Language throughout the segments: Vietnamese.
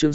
Chương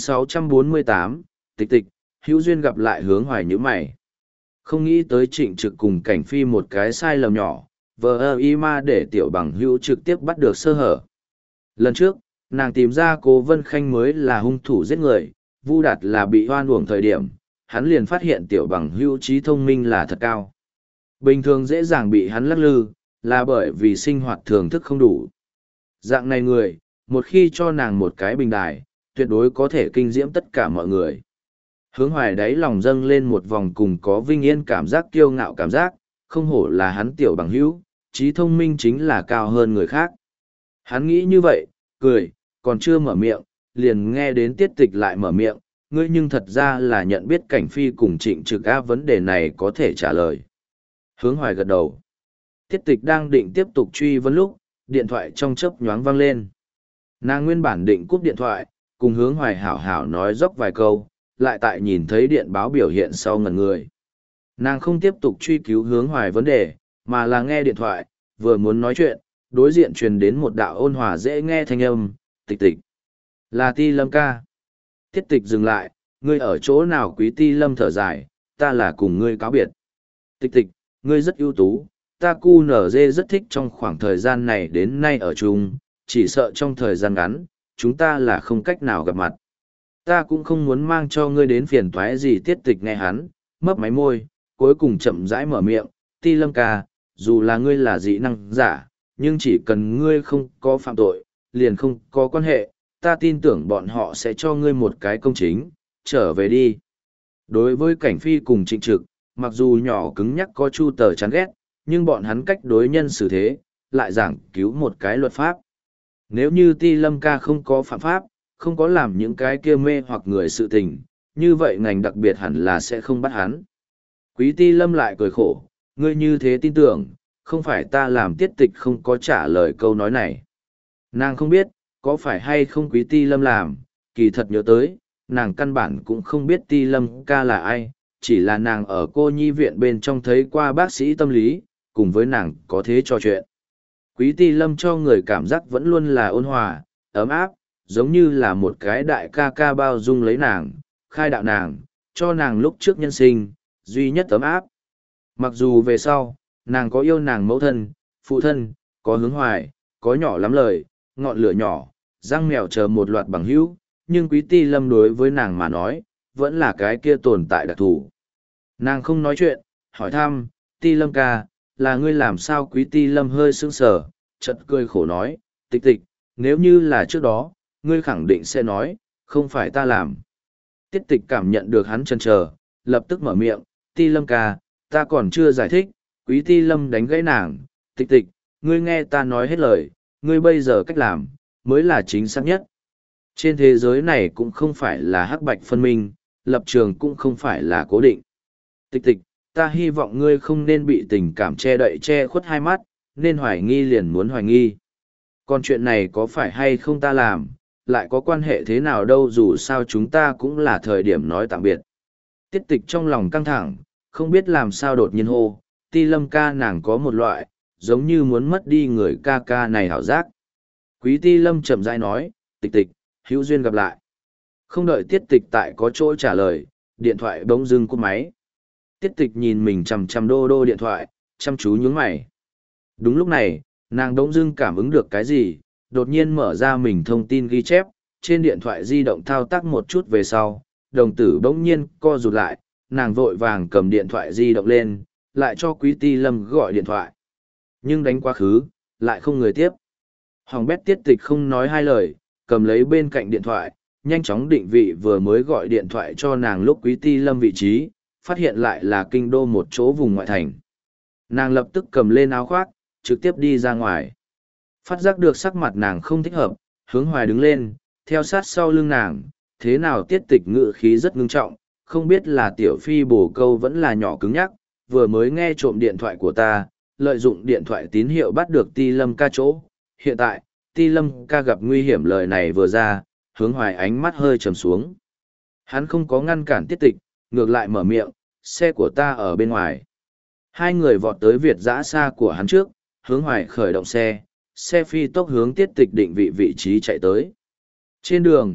648, tịch tịch, hữu duyên gặp lại Hướng Hoài nhíu mày. Không nghĩ tới Trịnh Trực cùng Cảnh Phi một cái sai lầm nhỏ, vờ ơ y ma để tiểu bằng hữu trực tiếp bắt được sơ hở. Lần trước, nàng tìm ra Cố Vân Khanh mới là hung thủ giết người, Vu Đạt là bị hoan uổng thời điểm, hắn liền phát hiện tiểu bằng hữu trí thông minh là thật cao. Bình thường dễ dàng bị hắn lắc lư, là bởi vì sinh hoạt thường thức không đủ. Dạng này người, một khi cho nàng một cái bình đài, tuyệt đối có thể kinh diễm tất cả mọi người. Hướng Hoài đáy lòng dâng lên một vòng cùng có vinh yên cảm giác kiêu ngạo cảm giác, không hổ là hắn tiểu bằng hữu, trí thông minh chính là cao hơn người khác. Hắn nghĩ như vậy, cười, còn chưa mở miệng, liền nghe đến Tiết Tịch lại mở miệng, ngươi nhưng thật ra là nhận biết Cảnh Phi cùng Trịnh Trực á, vấn đề này có thể trả lời. Hướng Hoài gật đầu. Tiết Tịch đang định tiếp tục truy vấn lúc, điện thoại trong chớp nhoáng vang lên. Nàng nguyên bản định cúp điện thoại, cùng Hướng Hoài hảo hảo nói dốc vài câu, lại tại nhìn thấy điện báo biểu hiện sau ngẩn người. Nàng không tiếp tục truy cứu Hướng Hoài vấn đề, mà là nghe điện thoại, vừa muốn nói chuyện, đối diện truyền đến một đạo ôn hòa dễ nghe thanh âm, tịch tịch. Là Ti Lâm ca. Tiết Tịch dừng lại, ngươi ở chỗ nào? Quý Ti Lâm thở dài, ta là cùng ngươi cáo biệt. Tịch tịch, ngươi rất ưu tú, ta cu nở dê rất thích trong khoảng thời gian này đến nay ở chung, chỉ sợ trong thời gian ngắn, chúng ta là không cách nào gặp mặt. Ta cũng không muốn mang cho ngươi đến phiền toái gì. Tiết Tịch nghe hắn, mấp máy môi, cuối cùng chậm rãi mở miệng, Ti Lâm ca, dù là ngươi là dị năng giả, nhưng chỉ cần ngươi không có phạm tội, liền không có quan hệ, ta tin tưởng bọn họ sẽ cho ngươi một cái công chính, trở về đi. Đối với Cảnh Phi cùng Trịnh Trực, mặc dù nhỏ cứng nhắc có Chu Tờ chán ghét, nhưng bọn hắn cách đối nhân xử thế, lại giảng cứu một cái luật pháp. Nếu như Ti Lâm ca không có phạm pháp, không có làm những cái kia mê hoặc người sự tình, như vậy ngành đặc biệt hẳn là sẽ không bắt hắn. Quý Ti Lâm lại cười khổ, ngươi như thế tin tưởng, không phải ta làm. Tiết Tịch không có trả lời câu nói này. Nàng không biết, có phải hay không Quý Ti Lâm làm, kỳ thật nhớ tới, nàng căn bản cũng không biết Ti Lâm ca là ai, chỉ là nàng ở cô nhi viện bên trong thấy qua bác sĩ tâm lý, cùng với nàng có thế trò chuyện. Quý Ti Lâm cho người cảm giác vẫn luôn là ôn hòa, ấm áp, giống như là một cái đại ca ca bao dung lấy nàng, khai đạo nàng, cho nàng lúc trước nhân sinh, duy nhất ấm áp. Mặc dù về sau, nàng có yêu nàng mẫu thân, phụ thân, có Hướng Hoài, có nhỏ lắm lời, ngọn lửa nhỏ, răng mèo chờ một loạt bằng hữu, nhưng Quý Ti Lâm đối với nàng mà nói, vẫn là cái kia tồn tại đặc thù. Nàng không nói chuyện, hỏi thăm, Ti Lâm ca, là ngươi làm sao? Quý Ti Lâm hơi sững sờ, chợt cười khổ nói, tịch tịch, nếu như là trước đó, ngươi khẳng định sẽ nói, không phải ta làm. Tiết Tịch cảm nhận được hắn chần chờ, lập tức mở miệng, Ti Lâm ca, ta còn chưa giải thích. Quý Ti Lâm đánh gãy nàng, tịch tịch, ngươi nghe ta nói hết lời, ngươi bây giờ cách làm, mới là chính xác nhất. Trên thế giới này cũng không phải là hắc bạch phân minh, lập trường cũng không phải là cố định. Tịch tịch, ta hy vọng ngươi không nên bị tình cảm che đậy che khuất hai mắt, nên hoài nghi liền muốn hoài nghi. Còn chuyện này có phải hay không ta làm, lại có quan hệ thế nào đâu, dù sao chúng ta cũng là thời điểm nói tạm biệt. Tiết Tịch trong lòng căng thẳng, không biết làm sao đột nhiên hô, Ti Lâm ca, nàng có một loại, giống như muốn mất đi người ca ca này hảo giác. Quý Ti Lâm chậm rãi nói, tịch tịch, hữu duyên gặp lại. Không đợi Tiết Tịch tại có chỗ trả lời, điện thoại bỗng dưng cúp máy. Tiết Tịch nhìn mình chằm chằm đô đô điện thoại, chăm chú nhướng mày. Đúng lúc này, nàng bỗng dưng cảm ứng được cái gì, đột nhiên mở ra mình thông tin ghi chép, trên điện thoại di động thao tác một chút về sau, đồng tử bỗng nhiên co rụt lại, nàng vội vàng cầm điện thoại di động lên, lại cho Quý Ti Lâm gọi điện thoại. Nhưng đánh quá khứ, lại không người tiếp. Hỏng bét. Tiết Tịch không nói hai lời, cầm lấy bên cạnh điện thoại, nhanh chóng định vị vừa mới gọi điện thoại cho nàng lúc Quý Ti Lâm vị trí, phát hiện lại là kinh đô một chỗ vùng ngoại thành. Nàng lập tức cầm lên áo khoác, trực tiếp đi ra ngoài. Phát giác được sắc mặt nàng không thích hợp, Hướng Hoài đứng lên, theo sát sau lưng nàng, thế nào? Tiết Tịch ngự khí rất ngưng trọng, không biết là tiểu phi bổ câu vẫn là nhỏ cứng nhắc, vừa mới nghe trộm điện thoại của ta, lợi dụng điện thoại tín hiệu bắt được Ti Lâm ca chỗ. Hiện tại, Ti Lâm ca gặp nguy hiểm. Lời này vừa ra, Hướng Hoài ánh mắt hơi trầm xuống. Hắn không có ngăn cản Tiết Tịch, ngược lại mở miệng, xe của ta ở bên ngoài. Hai người vọt tới Việt dã xa của hắn trước, Hướng Hoài khởi động xe, xe phi tốc hướng Tiết Tịch định vị vị trí chạy tới. Trên đường,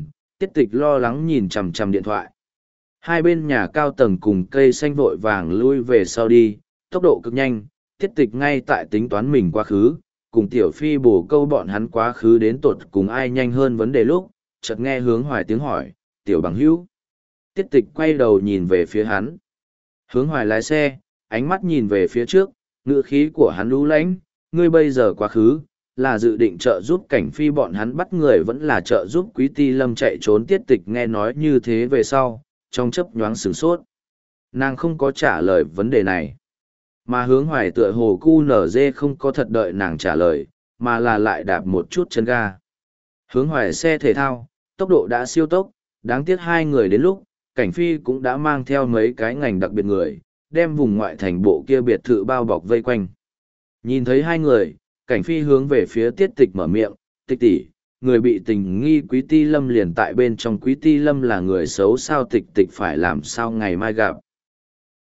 Tiết tịch lo lắng nhìn chằm chằm điện thoại. Hai bên nhà cao tầng cùng cây xanh vội vàng lui về sau đi, tốc độ cực nhanh, tiết tịch ngay tại tính toán mình quá khứ, cùng tiểu phi bổ câu bọn hắn quá khứ đến tột cùng ai nhanh hơn vấn đề lúc, chợt nghe hướng hoài tiếng hỏi, tiểu bằng hữu. Tiết tịch quay đầu nhìn về phía hắn. Hướng hoài lái xe, ánh mắt nhìn về phía trước, ngữ khí của hắn lũ lãnh, ngươi bây giờ quá khứ, là dự định trợ giúp cảnh phi bọn hắn bắt người vẫn là trợ giúp quý ti lâm chạy trốn. Tiết tịch nghe nói như thế về sau, trong chớp nhoáng sửng sốt. Nàng không có trả lời vấn đề này. Mà hướng hoài tựa hồ cu nở dê không có thật đợi nàng trả lời, mà là lại đạp một chút chân ga. Hướng hoài xe thể thao, tốc độ đã siêu tốc, đáng tiếc hai người đến lúc, cảnh phi cũng đã mang theo mấy cái ngành đặc biệt người, đem vùng ngoại thành bộ kia biệt thự bao bọc vây quanh. Nhìn thấy hai người, cảnh phi hướng về phía tiết tịch mở miệng, tịch tỷ, người bị tình nghi quý ti lâm liền tại bên trong. Quý ti lâm là người xấu sao? Tịch tịch phải làm sao ngày mai gặp.